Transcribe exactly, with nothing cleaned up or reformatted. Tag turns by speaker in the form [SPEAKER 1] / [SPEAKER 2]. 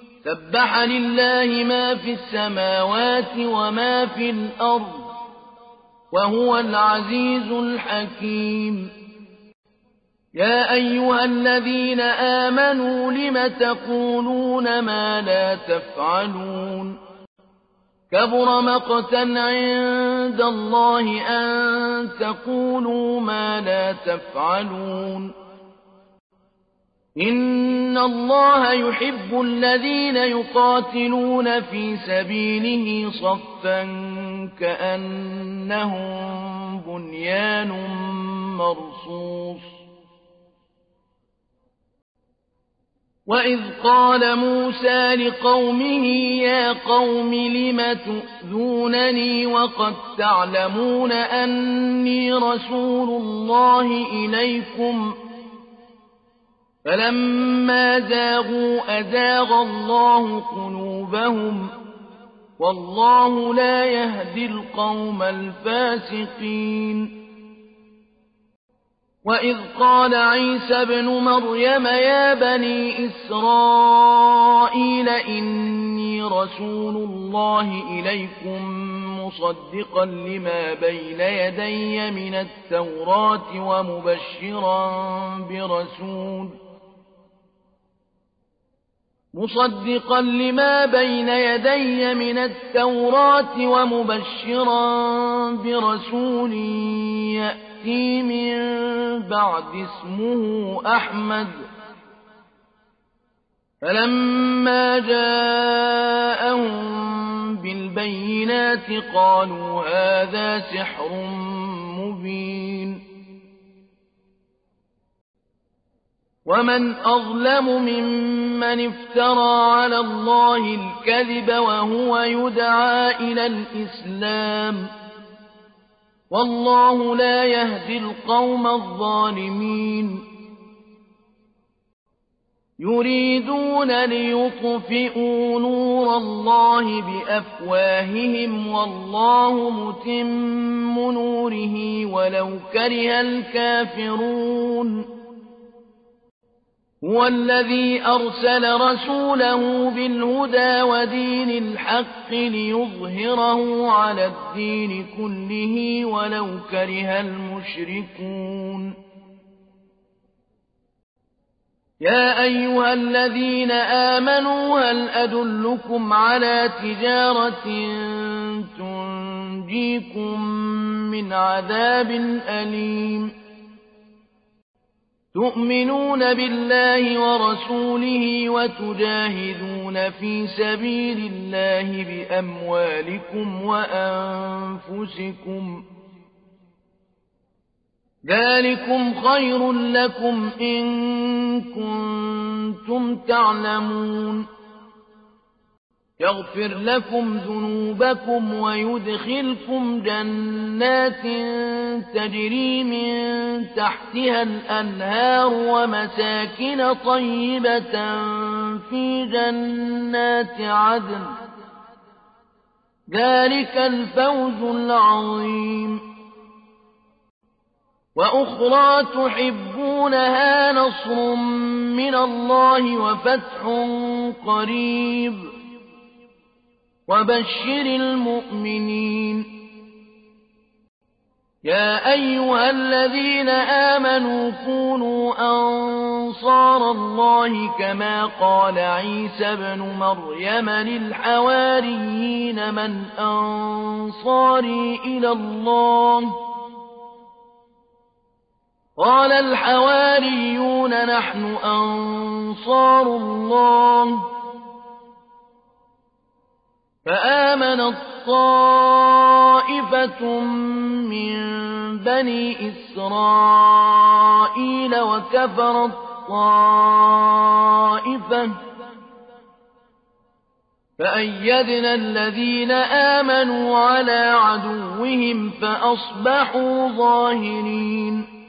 [SPEAKER 1] سبح لله ما في السماوات وما في الأرض وهو العزيز الحكيم يا أيها الذين آمنوا لم تقولون ما لا تفعلون كبر مقتا عند الله أن تقولوا ما لا تفعلون إن الله يحب الذين يقاتلون في سبيله صفا كأنهم بنيان مرصوص وإذ قال موسى لقومه يا قوم لم تؤذونني وقد تعلمون أني رسول الله إليكم فلما زاغوا أزاغ الله قلوبهم والله لا يهدي القوم الفاسقين وإذ قال عيسى ابن مريم يا بني إسرائيل إني رسول الله إليكم مصدقا لما بين يدي من التوراة ومبشرا برسول مصدقا لما بين يدي من التوراة ومبشرا برسول يأتي من بعد اسمه أحمد فلما جاءهم بالبينات قالوا هذا سحر مبين ومن أظلم ممن افترى على الله الكذب وهو يدعى إلى الإسلام والله لا يهدي القوم الظالمين يريدون ليطفئوا نور الله بأفواههم والله متم نوره ولو كره الكافرون هو الذي أرسل رسوله بالهدى ودين الحق ليظهره على الدين كله ولو كره المشركون يا أيها الذين آمنوا هل أدلكم على تجارة تنجيكم من عذاب أليم تؤمنون بالله ورسوله وتجاهدون في سبيل الله بأموالكم وأنفسكم ذلكم خير لكم إن كنتم تعلمون يغفر لكم ذنوبكم ويدخلكم جنات تجري من تحتها الأنهار ومساكن طيبة في جنات عدن ذلك الفوز العظيم وأخرى تحبونها نصر من الله وفتح قريب وبشر المؤمنين يا أيها الذين آمنوا كونوا أنصار الله كما قال عيسى ابن مريم للحواريين من أنصاري إلى الله قال الحواريون نحن أنصار الله فآمنت طائفة من بني إسرائيل وكفرت طائفة فأيدنا الذين آمنوا على عدوهم فأصبحوا ظاهرين